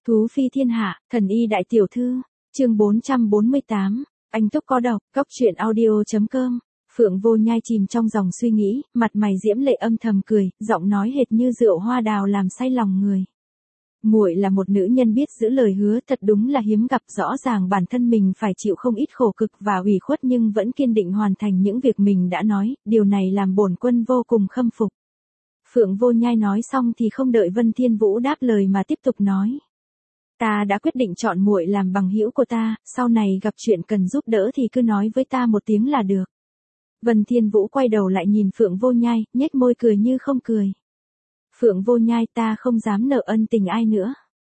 Thú phi thiên hạ, thần y đại tiểu thư, chương 448, anh túc có độc, góc truyện audio.com. Phượng Vô Nhai chìm trong dòng suy nghĩ, mặt mày diễm lệ âm thầm cười, giọng nói hệt như rượu hoa đào làm say lòng người. Muội là một nữ nhân biết giữ lời hứa, thật đúng là hiếm gặp. Rõ ràng bản thân mình phải chịu không ít khổ cực và ủy khuất nhưng vẫn kiên định hoàn thành những việc mình đã nói, điều này làm bổn quân vô cùng khâm phục. Phượng Vô Nhai nói xong thì không đợi Vân Thiên Vũ đáp lời mà tiếp tục nói. Ta đã quyết định chọn muội làm bằng hữu của ta, sau này gặp chuyện cần giúp đỡ thì cứ nói với ta một tiếng là được. Vân Thiên Vũ quay đầu lại nhìn Phượng Vô Nhai, nhếch môi cười như không cười. Phượng Vô Nhai, ta không dám nợ ân tình ai nữa.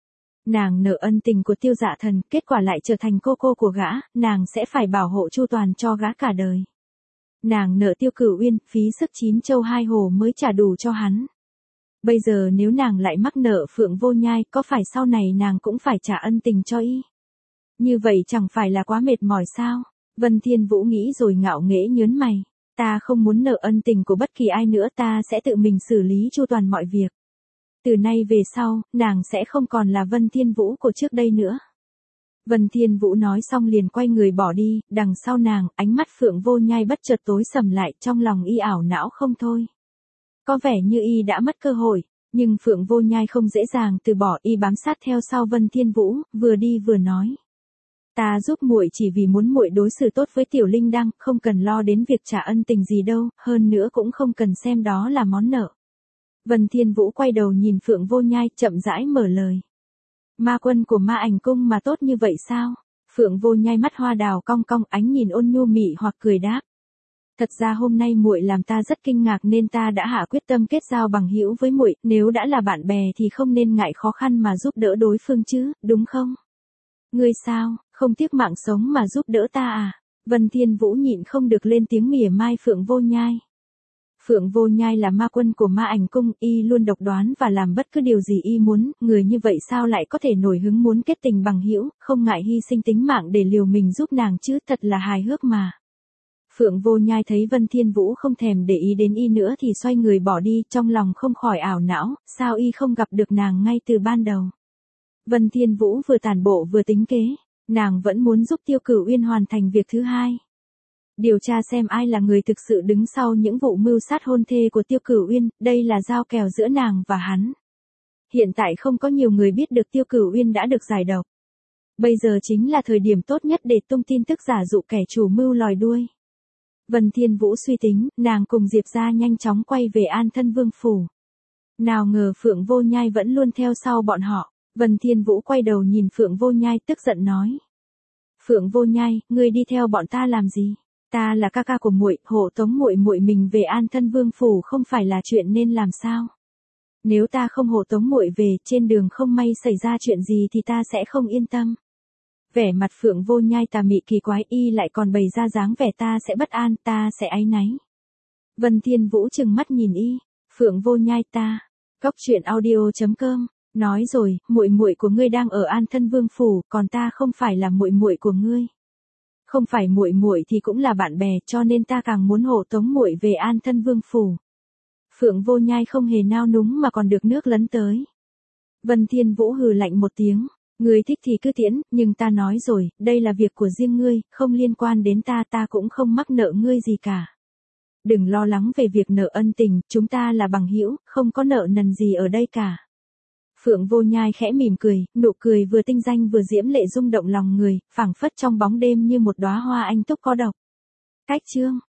Nàng nợ ân tình của Tiêu Dạ Thần, kết quả lại trở thành cô của gã, nàng sẽ phải bảo hộ chu toàn cho gã cả đời. Nàng nợ Tiêu Cửu Uyên, phí sức 9 châu 2 hồ mới trả đủ cho hắn. Bây giờ nếu nàng lại mắc nợ Phượng Vô Nhai, có phải sau này nàng cũng phải trả ân tình cho y? Như vậy chẳng phải là quá mệt mỏi sao? Vân Thiên Vũ nghĩ rồi ngạo nghễ nhớn mày. Ta không muốn nợ ân tình của bất kỳ ai nữa, ta sẽ tự mình xử lý chu toàn mọi việc. Từ nay về sau, nàng sẽ không còn là Vân Thiên Vũ của trước đây nữa. Vân Thiên Vũ nói xong liền quay người bỏ đi, đằng sau nàng, ánh mắt Phượng Vô Nhai bất chợt tối sầm lại, trong lòng y ảo não không thôi. Có vẻ như y đã mất cơ hội, nhưng Phượng Vô Nhai không dễ dàng từ bỏ, y bám sát theo sau Vân Thiên Vũ, vừa đi vừa nói. Ta giúp muội chỉ vì muốn muội đối xử tốt với Tiểu Linh Đăng, không cần lo đến việc trả ân tình gì đâu, hơn nữa cũng không cần xem đó là món nợ. Vân Thiên Vũ quay đầu nhìn Phượng Vô Nhai, chậm rãi mở lời. Ma quân của Ma Ảnh Cung mà tốt như vậy sao? Phượng Vô Nhai mắt hoa đào cong cong, ánh nhìn ôn nhu mị hoặc cười đáp. Thật ra hôm nay muội làm ta rất kinh ngạc nên ta đã hạ quyết tâm kết giao bằng hữu với muội, nếu đã là bạn bè thì không nên ngại khó khăn mà giúp đỡ đối phương chứ, đúng không? Ngươi sao, không tiếc mạng sống mà giúp đỡ ta à? Vân Thiên Vũ nhịn không được lên tiếng mỉa mai Phượng Vô Nhai. Phượng Vô Nhai là ma quân của Ma Ảnh Cung, y luôn độc đoán và làm bất cứ điều gì y muốn, người như vậy sao lại có thể nổi hứng muốn kết tình bằng hữu, không ngại hy sinh tính mạng để liều mình giúp nàng chứ, thật là hài hước mà. Phượng Vô Nhai thấy Vân Thiên Vũ không thèm để ý đến y nữa thì xoay người bỏ đi, trong lòng không khỏi ảo não, sao y không gặp được nàng ngay từ ban đầu. Vân Thiên Vũ vừa tản bộ vừa tính kế, nàng vẫn muốn giúp Tiêu Cửu Uyên hoàn thành việc thứ hai. Điều tra xem ai là người thực sự đứng sau những vụ mưu sát hôn thê của Tiêu Cửu Uyên, đây là giao kèo giữa nàng và hắn. Hiện tại không có nhiều người biết được Tiêu Cửu Uyên đã được giải độc. Bây giờ chính là thời điểm tốt nhất để tung tin tức giả dụ kẻ chủ mưu lòi đuôi. Vân Thiên Vũ suy tính, nàng cùng Diệp gia nhanh chóng quay về An Thân Vương phủ. Nào ngờ Phượng Vô Nhai vẫn luôn theo sau bọn họ. Vân Thiên Vũ quay đầu nhìn Phượng Vô Nhai tức giận nói. Phượng Vô Nhai, ngươi đi theo bọn ta làm gì? Ta là ca ca của muội, hộ tống muội mình về An Thân Vương phủ không phải là chuyện nên làm sao? Nếu ta không hộ tống muội về, trên đường không may xảy ra chuyện gì thì ta sẽ không yên tâm. Vẻ mặt Phượng Vô Nhai tà mị kỳ quái, y lại còn bày ra dáng vẻ ta sẽ bất an, ta sẽ áy náy. Vân Thiên Vũ trừng mắt nhìn y. Phượng Vô Nhai, ta. Góc truyện audio.com. Nói rồi, muội của ngươi đang ở An Thân Vương phủ, còn ta không phải là muội của ngươi. Không phải muội thì cũng là bạn bè, cho nên ta càng muốn hộ tống muội về An Thân Vương phủ. Phượng Vô Nhai không hề nao núng mà còn được nước lấn tới. Vân Thiên Vũ hừ lạnh một tiếng, ngươi thích thì cứ tiễn, nhưng ta nói rồi, đây là việc của riêng ngươi, không liên quan đến ta, ta cũng không mắc nợ ngươi gì cả. Đừng lo lắng về việc nợ ân tình, chúng ta là bằng hữu, không có nợ nần gì ở đây cả. Phượng Vô Nhai khẽ mỉm cười, nụ cười vừa tinh danh vừa diễm lệ rung động lòng người, phảng phất trong bóng đêm như một đóa hoa anh túc có độc. Cách chương